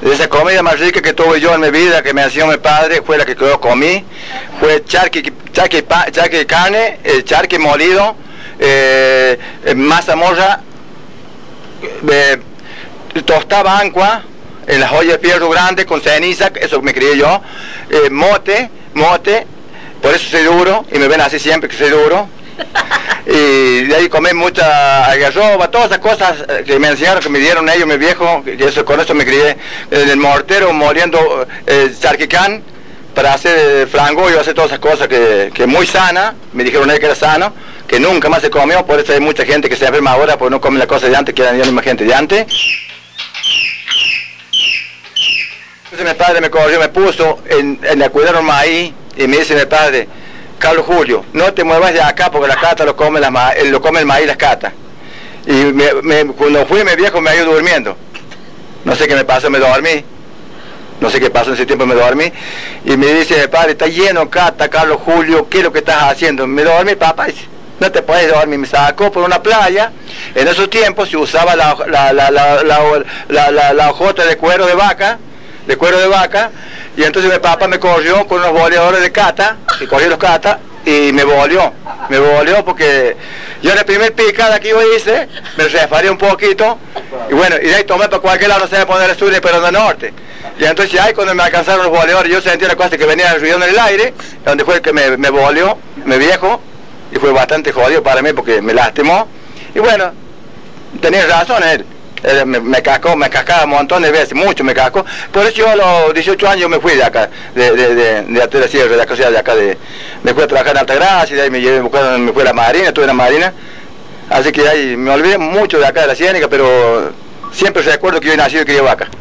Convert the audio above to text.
De esa comida más rica que tuve yo en mi vida, que me hacía mi padre, fue la que yo comí. Fue charqui carne, charqui molido, masa morra, tostada ancua, en la olla de fierro grande con ceniza, eso me crié yo. Mote, por eso soy duro, y me ven así siempre que soy duro. Y de ahí comí mucha algarroba, todas esas cosas que me enseñaron, que me dieron ellos, mi viejo, que eso, con eso me crié en el mortero moliendo charquicán para hacer frango. Yo hacer todas esas cosas que muy sana, me dijeron ellos que era sano, que nunca más se comió, por eso hay mucha gente que se enferma ahora porque no come la cosa de antes, que era la misma gente de antes. Entonces mi padre me cogió, me puso en a cuidar un maíz y me dice mi padre: Carlos Julio, no te muevas de acá porque la cata lo come el maíz, las catas. Y cuando fui, mi viejo me ha ido durmiendo. No sé qué me pasó, me dormí. No sé qué pasó en ese tiempo, me dormí. Y me dice mi padre: está lleno cata, Carlos Julio, ¿qué es lo que estás haciendo? Me dormí, papá, dice: no te puedes dormir. Me sacó por una playa. En esos tiempos se usaba la hojota de cuero de vaca, y entonces mi papá me corrió con unos boleadores de cata, y cogí los cata, y me volvió porque yo en la primera picada que yo hice, me resfrié un poquito, y bueno, y de ahí tomé para cualquier lado, no sé poner el sur, pero del norte. Y entonces ahí cuando me alcanzaron los boleadores, yo sentí una cosa que venía ruido en el aire, donde fue que me volvió, mi viejo, y fue bastante jodido para mí porque me lastimó, y bueno, tenía razón él. Me cascaba un montón de veces, mucho me cascó. Por eso yo a los 18 años me fui de acá, de la sierra, de acá, me fui a trabajar en Altagracia, de ahí me fui a la Marina, estuve en la Marina. Así que ahí me olvidé mucho de acá de la Ciénaga, pero siempre recuerdo que yo he nacido y criado acá.